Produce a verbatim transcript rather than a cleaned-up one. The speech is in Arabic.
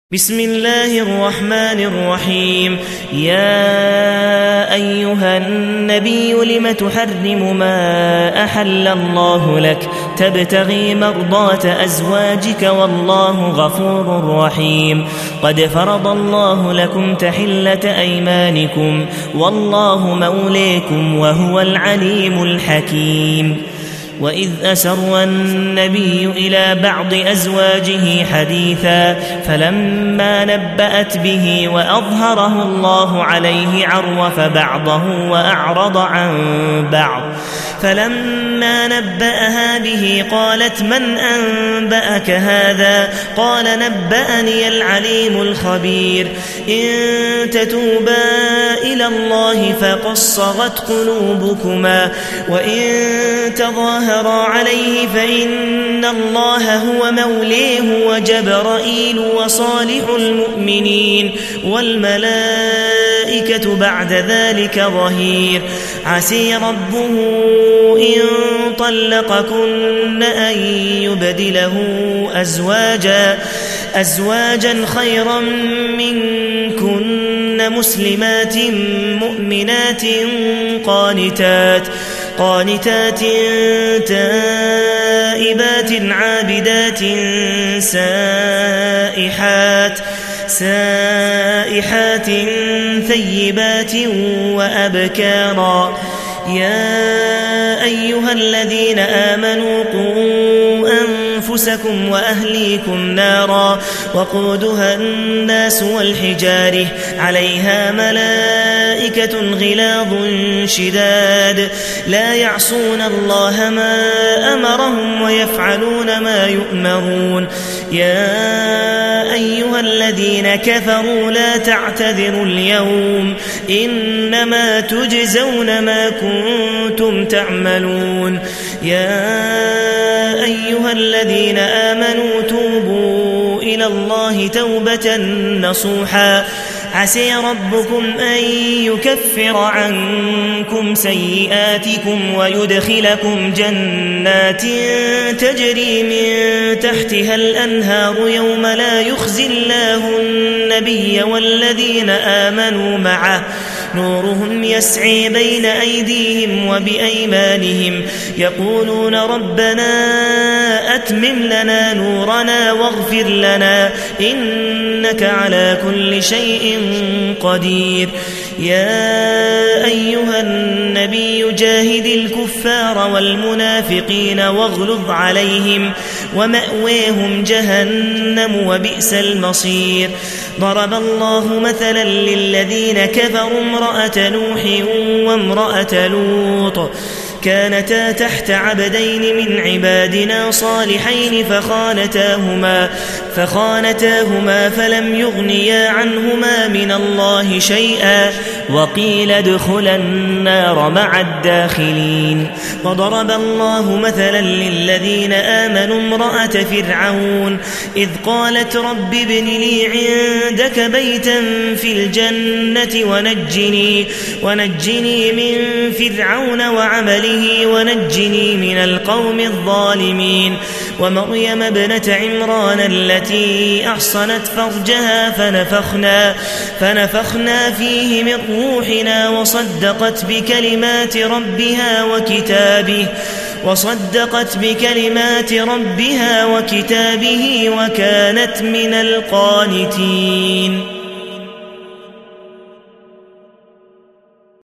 بسم الله الرحمن الرحيم. يا أيها النبي لم تحرم ما أحل الله لك تبتغي مرضات أزواجك والله غفور رحيم. قد فرض الله لكم تحلة أيمانكم والله موليكم وهو العليم الحكيم. وإذ أسر النبي إلى بعض أزواجه حديثا فلما نبأت به وأظهره الله عليه عرف بعضه وأعرض عن بعض فلما نبأها به قالت من أنبأك هذا؟ قال نبأني العليم الخبير. إن تتوبا إلى الله فقد صغت قلوبكما وإن تظاهرا عليه فإن الله هو موليه وجبرائيل وصالح المؤمنين والملائكة بعد ذلك ظهير. عسي ربه إن طلقكن أن يبدله أزواجا أزواجا خيرا منكن مسلمات مؤمنات قانتات قانتات تائبات عابدات سائحات سائحات ثيبات وأبكارا. يا أيها الذين آمنوا قوا أنفسكم وأهليكم نارا وقودها الناس والحجارة عليها ملائكة غلاظ شداد لا يعصون الله ما أمرهم ويفعلون ما يؤمرون. يا أيها الذين كفروا لا تعتذروا اليوم إنما تجزون ما كنتم تعملون. يا أيها الذين آمنوا توبوا إلى الله توبة نصوحا عسى ربكم أن يكفر عنكم سيئاتكم ويدخلكم جنات تجري من تحتها الأنهار يوم لا يخزي الله النبي والذين آمنوا معه نورهم يسعي بين أيديهم وبأيمانهم يقولون ربنا أتمم لنا نورنا واغفر لنا إنك على كل شيء قدير. يا أيها النبي جاهد الكفار والمنافقين واغلظ عليهم ومأويهم جهنم وبئس المصير. ضرب الله مثلا للذين كفروا امرأة نوح وامرأة لوط كانتا تحت عبدين من عبادنا صالحين فخانتاهما فخانتاهما فلم يغنيا عنهما من الله شيئا وقيل ادخلا النار مع الداخلين. وضرب الله مثلا للذين آمنوا امرأة فرعون إذ قالت رب ابن لي عندك بيتا في الجنة ونجني, ونجني من فرعون وعمله ونجني من القوم الظالمين. ومريم ابنة عمران التي أحصنت فرجها فنفخنا, فنفخنا فيه من روحنا وصدقت بكلمات ربها وكتابه وصدقت بكلمات ربها وكتابه وكانت من القانتين.